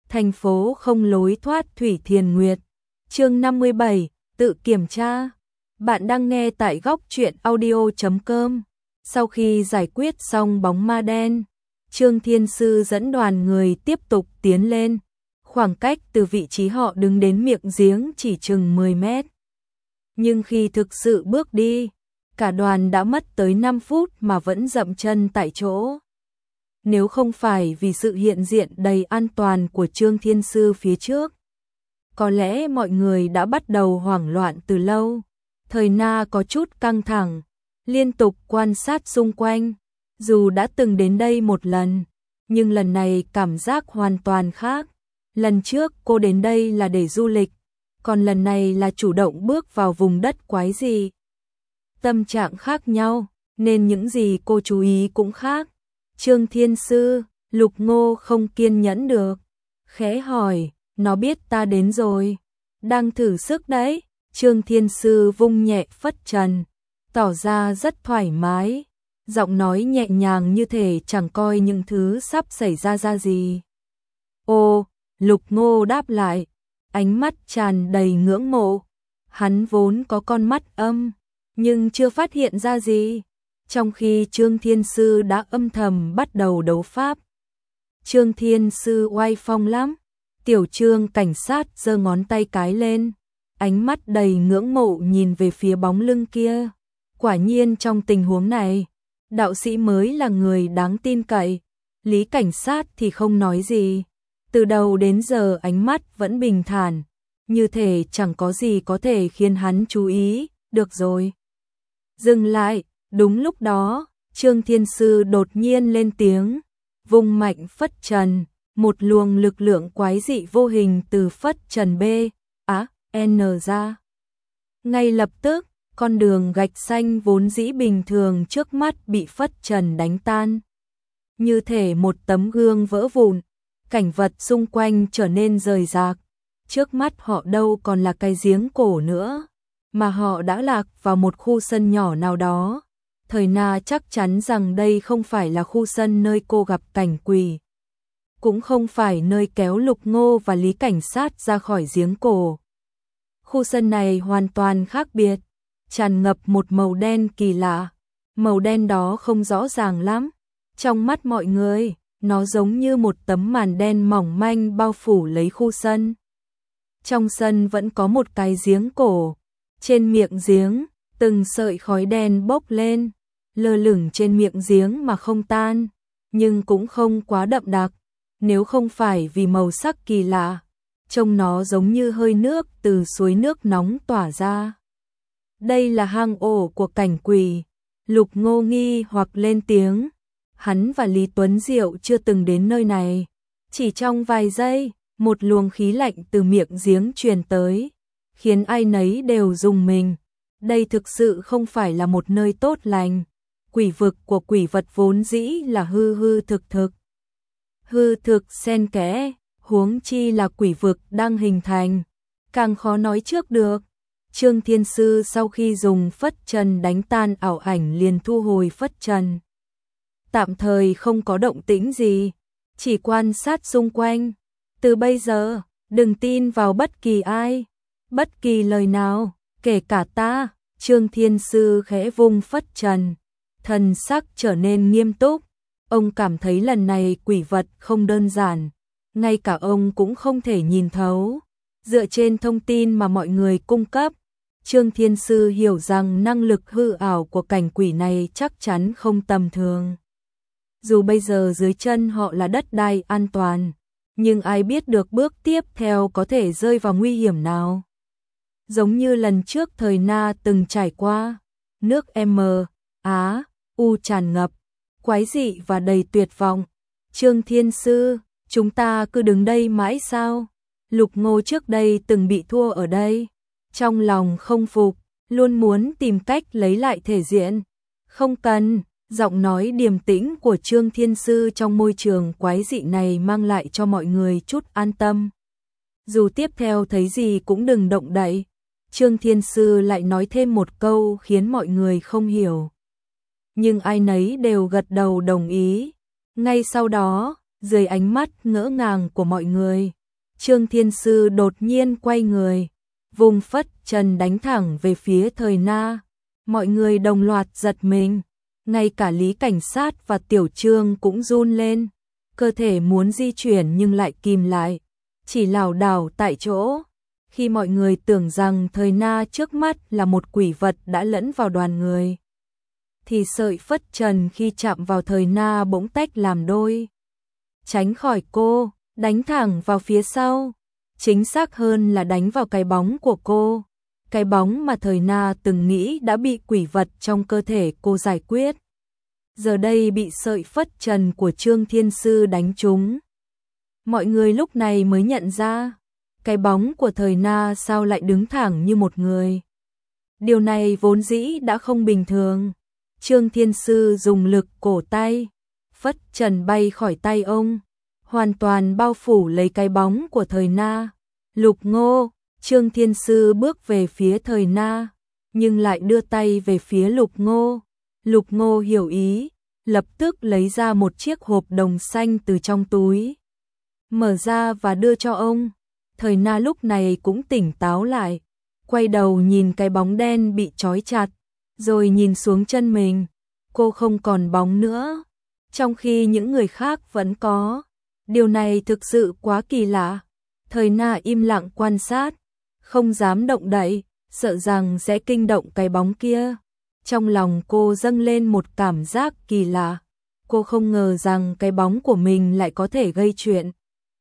Thành phố không lối thoát Thủy Thiền Nguyệt. Chương 57, tự kiểm tra. Bạn đang nghe tại góc truyện audio.com. Sau khi giải quyết xong bóng ma đen, Trương Thiên Sư dẫn đoàn người tiếp tục tiến lên. Khoảng cách từ vị trí họ đứng đến miệng giếng chỉ chừng 10 mét. Nhưng khi thực sự bước đi, cả đoàn đã mất tới 5 phút mà vẫn dậm chân tại chỗ. Nếu không phải vì sự hiện diện đầy an toàn của Trương Thiên Sư phía trước, có lẽ mọi người đã bắt đầu hoảng loạn từ lâu. Thời Na có chút căng thẳng, liên tục quan sát xung quanh. Dù đã từng đến đây một lần, nhưng lần này cảm giác hoàn toàn khác. Lần trước cô đến đây là để du lịch, còn lần này là chủ động bước vào vùng đất quái dị. Tâm trạng khác nhau, nên những gì cô chú ý cũng khác. Trương Thiên Sư, Lục Ngô không kiên nhẫn được, khẽ hỏi, nó biết ta đến rồi, đang thử sức đấy. Trương Thiên Sư vung nhẹ phất trần, tỏ ra rất thoải mái, giọng nói nhẹ nhàng như thể chẳng coi những thứ sắp xảy ra gì. Ô, Lục Ngô đáp lại, ánh mắt tràn đầy ngưỡng mộ. Hắn vốn có con mắt âm, nhưng chưa phát hiện ra gì, trong khi Trương Thiên Sư đã âm thầm bắt đầu đấu pháp. Trương Thiên Sư oai phong lắm. Tiểu Trương cảnh sát giơ ngón tay cái lên, ánh mắt đầy ngưỡng mộ nhìn về phía bóng lưng kia. Quả nhiên trong tình huống này, đạo sĩ mới là người đáng tin cậy. Lý cảnh sát thì không nói gì. Từ đầu đến giờ ánh mắt vẫn bình thản, như thể chẳng có gì có thể khiến hắn chú ý. Được rồi. Dừng lại. Đúng lúc đó, Trương Thiên Sư đột nhiên lên tiếng, vung mạnh phất trần, một luồng lực lượng quái dị vô hình từ phất trần N ra. Ngay lập tức, con đường gạch xanh vốn dĩ bình thường trước mắt bị phất trần đánh tan. Như thể một tấm gương vỡ vụn, cảnh vật xung quanh trở nên rời rạc. Trước mắt họ đâu còn là cái giếng cổ nữa, mà họ đã lạc vào một khu sân nhỏ nào đó. Thời Na chắc chắn rằng đây không phải là khu sân nơi cô gặp cảnh quỷ, cũng không phải nơi kéo Lục Ngô và Lý cảnh sát ra khỏi giếng cổ. Khu sân này hoàn toàn khác biệt, tràn ngập một màu đen kỳ lạ. Màu đen đó không rõ ràng lắm. Trong mắt mọi người, nó giống như một tấm màn đen mỏng manh bao phủ lấy khu sân. Trong sân vẫn có một cái giếng cổ. Trên miệng giếng, từng sợi khói đen bốc lên, lơ lửng trên miệng giếng mà không tan, nhưng cũng không quá đậm đặc. Nếu không phải vì màu sắc kỳ lạ, trông nó giống như hơi nước từ suối nước nóng tỏa ra. Đây là hang ổ của cảnh quỷ. Lục Ngô nghi hoặc lên tiếng. Hắn và Lý Tuấn Diệu chưa từng đến nơi này. Chỉ trong vài giây, một luồng khí lạnh từ miệng giếng truyền tới, khiến ai nấy đều rùng mình. Đây thực sự không phải là một nơi tốt lành. Quỷ vực của quỷ vật vốn dĩ là hư hư thực thực. Hư thực xen kẽ, huống chi là quỷ vực đang hình thành, càng khó nói trước được. Trương Thiên Sư sau khi dùng phất trần đánh tan ảo ảnh liền thu hồi phất trần. Tạm thời không có động tĩnh gì, chỉ quan sát xung quanh. Từ bây giờ, đừng tin vào bất kỳ ai, bất kỳ lời nào, kể cả ta. Trương Thiên Sư khẽ vung phất trần, thần sắc trở nên nghiêm túc. Ông cảm thấy lần này quỷ vật không đơn giản, ngay cả ông cũng không thể nhìn thấu. Dựa trên thông tin mà mọi người cung cấp, Trương Thiên Sư hiểu rằng năng lực hư ảo của cảnh quỷ này chắc chắn không tầm thường. Dù bây giờ dưới chân họ là đất đai an toàn, nhưng ai biết được bước tiếp theo có thể rơi vào nguy hiểm nào. Giống như lần trước Thời Na từng trải qua, nước U tràn ngập, quái dị và đầy tuyệt vọng. Trương Thiên Sư, chúng ta cứ đứng đây mãi sao? Lục Ngô trước đây từng bị thua ở đây, trong lòng không phục, luôn muốn tìm cách lấy lại thể diện. Không cần. Giọng nói điềm tĩnh của Trương Thiên Sư trong môi trường quái dị này mang lại cho mọi người chút an tâm. Dù tiếp theo thấy gì cũng đừng động đậy. Trương Thiên Sư lại nói thêm một câu khiến mọi người không hiểu, nhưng ai nấy đều gật đầu đồng ý. Ngay sau đó, dưới ánh mắt ngỡ ngàng của mọi người, Trương Thiên Sư đột nhiên quay người, vùng phất trần đánh thẳng về phía Thời Na. Mọi người đồng loạt giật mình, ngay cả Lý Cảnh Sát và Tiểu Trương cũng run lên, cơ thể muốn di chuyển nhưng lại kìm lại, chỉ lảo đảo tại chỗ. Khi mọi người tưởng rằng Thời Na trước mắt là một quỷ vật đã lẫn vào đoàn người, thì sợi phất trần khi chạm vào Thời Na bỗng tách làm đôi, tránh khỏi cô, đánh thẳng vào phía sau, chính xác hơn là đánh vào cái bóng của cô, cái bóng mà Thời Na từng nghĩ đã bị quỷ vật trong cơ thể cô giải quyết. Giờ đây bị sợi phất trần của Trương Thiên Sư đánh trúng. Mọi người lúc này mới nhận ra, cái bóng của Thời Na sao lại đứng thẳng như một người. Điều này vốn dĩ đã không bình thường. Trương Thiên Sư dùng lực cổ tay, phất trần bay khỏi tay ông, hoàn toàn bao phủ lấy cái bóng của Thời Na. Lục Ngô, Trương Thiên Sư bước về phía Thời Na, nhưng lại đưa tay về phía Lục Ngô. Lục Ngô hiểu ý, lập tức lấy ra một chiếc hộp đồng xanh từ trong túi, mở ra và đưa cho ông. Thời Na lúc này cũng tỉnh táo lại, quay đầu nhìn cái bóng đen bị trói chặt, rồi nhìn xuống chân mình, cô không còn bóng nữa, trong khi những người khác vẫn có. Điều này thực sự quá kỳ lạ. Thời Na im lặng quan sát, không dám động đậy, sợ rằng sẽ kinh động cái bóng kia. Trong lòng cô dâng lên một cảm giác kỳ lạ, cô không ngờ rằng cái bóng của mình lại có thể gây chuyện.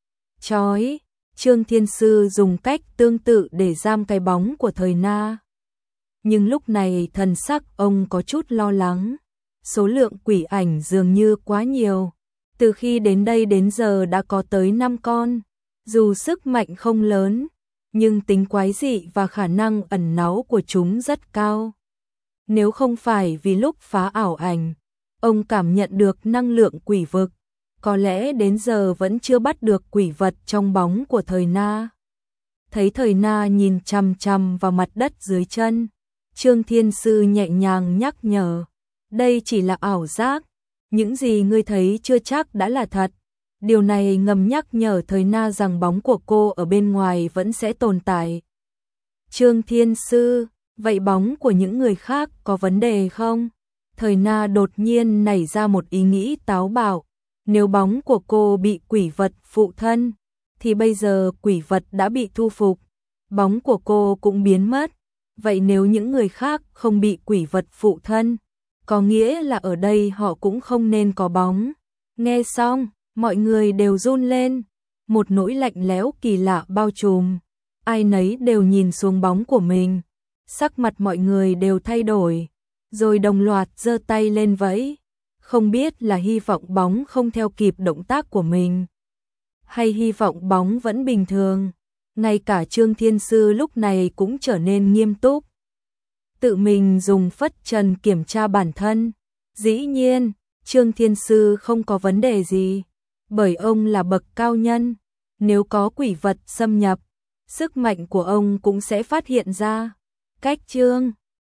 Chói, Trương Thiên Sư dùng cách tương tự để giam cái bóng của Thời Na. Nhưng lúc này thần sắc ông có chút lo lắng, số lượng quỷ ảnh dường như quá nhiều. Từ khi đến đây đến giờ đã có tới 5 con, dù sức mạnh không lớn, nhưng tính quái dị và khả năng ẩn náu của chúng rất cao. Nếu không phải vì lúc phá ảo ảnh, ông cảm nhận được năng lượng quỷ vực, có lẽ đến giờ vẫn chưa bắt được quỷ vật trong bóng của Thời Na. Thấy Thời Na nhìn chằm chằm vào mặt đất dưới chân, Trương Thiên Sư nhẹ nhàng nhắc nhở, đây chỉ là ảo giác, những gì ngươi thấy chưa chắc đã là thật. Điều này ngầm nhắc nhở Thời Na rằng bóng của cô ở bên ngoài vẫn sẽ tồn tại. Trương Thiên Sư, vậy bóng của những người khác có vấn đề không? Thời Na đột nhiên nảy ra một ý nghĩ táo bạo. Nếu bóng của cô bị quỷ vật phụ thân, thì bây giờ quỷ vật đã bị thu phục, bóng của cô cũng biến mất. Vậy nếu những người khác không bị quỷ vật phụ thân, có nghĩa là ở đây họ cũng không nên có bóng. Nghe xong, mọi người đều run lên, một nỗi lạnh lẽo kỳ lạ bao trùm, ai nấy đều nhìn xuống bóng của mình, sắc mặt mọi người đều thay đổi, rồi đồng loạt giơ tay lên vẫy, không biết là hy vọng bóng không theo kịp động tác của mình, hay hy vọng bóng vẫn bình thường. Ngay cả Trương Thiên Sư lúc này cũng trở nên nghiêm túc, tự mình dùng phất trần kiểm tra bản thân. Dĩ nhiên, Trương Thiên Sư không có vấn đề gì, bởi ông là bậc cao nhân, nếu có quỷ vật xâm nhập, sức mạnh của ông cũng sẽ phát hiện ra. Cách Trương